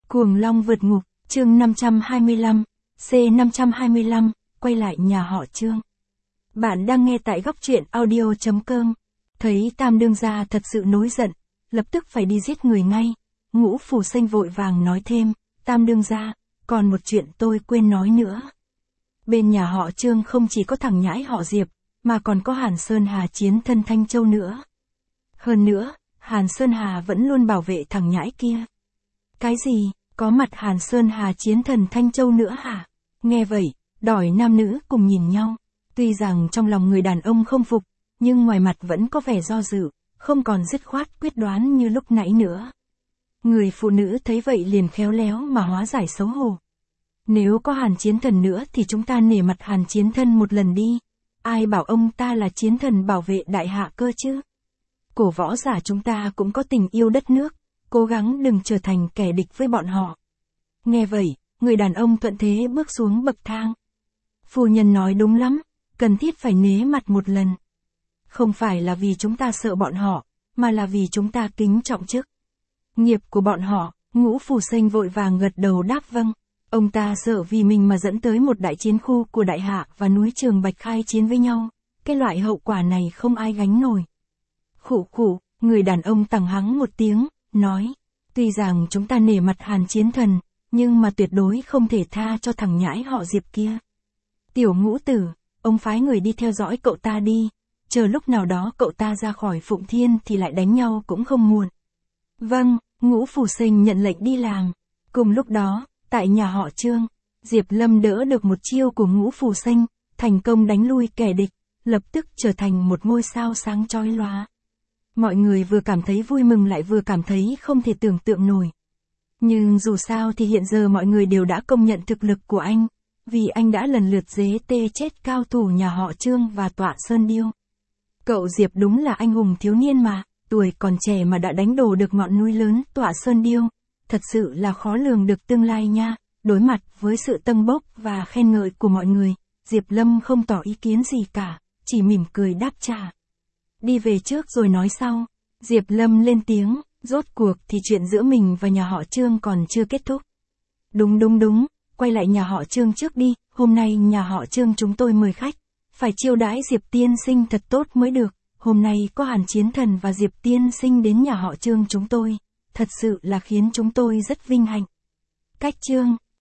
Cuồng Long vượt ngục, chương 525, C525, quay lại nhà họ Trương. Bạn đang nghe tại góc truyện audio.com. Thấy Tam đương gia thật sự nổi giận, lập tức phải đi giết người ngay. Ngũ Phủ Xanh vội vàng nói thêm, Tam đương gia, còn một chuyện tôi quên nói nữa. Bên nhà họ Trương không chỉ có thằng nhãi họ Diệp, mà còn có Hàn Sơn Hà chiến thân Thanh Châu nữa. Hơn nữa, Hàn Sơn Hà vẫn luôn bảo vệ thằng nhãi kia. Cái gì, có mặt Hàn Sơn Hà chiến thần Thanh Châu nữa hả? Nghe vậy, đỏi nam nữ cùng nhìn nhau. Tuy rằng trong lòng người đàn ông không phục, nhưng ngoài mặt vẫn có vẻ do dự, không còn dứt khoát quyết đoán như lúc nãy nữa. Người phụ nữ thấy vậy liền khéo léo mà hóa giải xấu hổ. Nếu có Hàn chiến thần nữa thì chúng ta nể mặt Hàn chiến thân một lần đi. Ai bảo ông ta là chiến thần bảo vệ đại hạ cơ chứ? Cổ võ giả chúng ta cũng có tình yêu đất nước, cố gắng đừng trở thành kẻ địch với bọn họ. Nghe vậy, người đàn ông thuận thế bước xuống bậc thang. Phu nhân nói đúng lắm, cần thiết phải nể mặt một lần. Không phải là vì chúng ta sợ bọn họ, mà là vì chúng ta kính trọng chức nghiệp của bọn họ. Ngũ Phủ Xanh vội vàng gật đầu đáp vâng. Ông ta sợ vì mình mà dẫn tới một đại chiến khu của đại hạ và núi Trường Bạch khai chiến với nhau. Cái loại hậu quả này không ai gánh nổi. Khụ khụ, người đàn ông tằng hắng một tiếng, nói. Tuy rằng chúng ta nể mặt Hàn chiến thần, nhưng mà tuyệt đối không thể tha cho thằng nhãi họ Diệp kia. Tiểu Ngũ tử, ông phái người đi theo dõi cậu ta đi. Chờ lúc nào đó cậu ta ra khỏi Phụng Thiên thì lại đánh nhau cũng không muộn. Vâng, Ngũ Phủ Xanh nhận lệnh đi làm. Cùng lúc đó, tại nhà họ Trương, Diệp Lâm đỡ được một chiêu của Ngũ Phủ Xanh, thành công đánh lui kẻ địch, lập tức trở thành một ngôi sao sáng chói lóa. Mọi người vừa cảm thấy vui mừng lại vừa cảm thấy không thể tưởng tượng nổi. Nhưng dù sao thì hiện giờ mọi người đều đã công nhận thực lực của anh, vì anh đã lần lượt giết chết cao thủ nhà họ Trương và Tọa Sơn Điêu. Cậu Diệp đúng là anh hùng thiếu niên mà, tuổi còn trẻ mà đã đánh đổ được ngọn núi lớn Tọa Sơn Điêu, thật sự là khó lường được tương lai nha. Đối mặt với sự tâng bốc và khen ngợi của mọi người, Diệp Lâm không tỏ ý kiến gì cả, chỉ mỉm cười đáp trả. Đi về trước rồi nói sau. Diệp Lâm lên tiếng, rốt cuộc thì chuyện giữa mình và nhà họ Trương còn chưa kết thúc. Đúng, quay lại nhà họ Trương trước đi, hôm nay nhà họ Trương chúng tôi mời khách, phải chiêu đãi Diệp tiên sinh thật tốt mới được, hôm nay có Hàn chiến thần và Diệp tiên sinh đến nhà họ Trương chúng tôi, thật sự là khiến chúng tôi rất vinh hạnh. Cách Trương.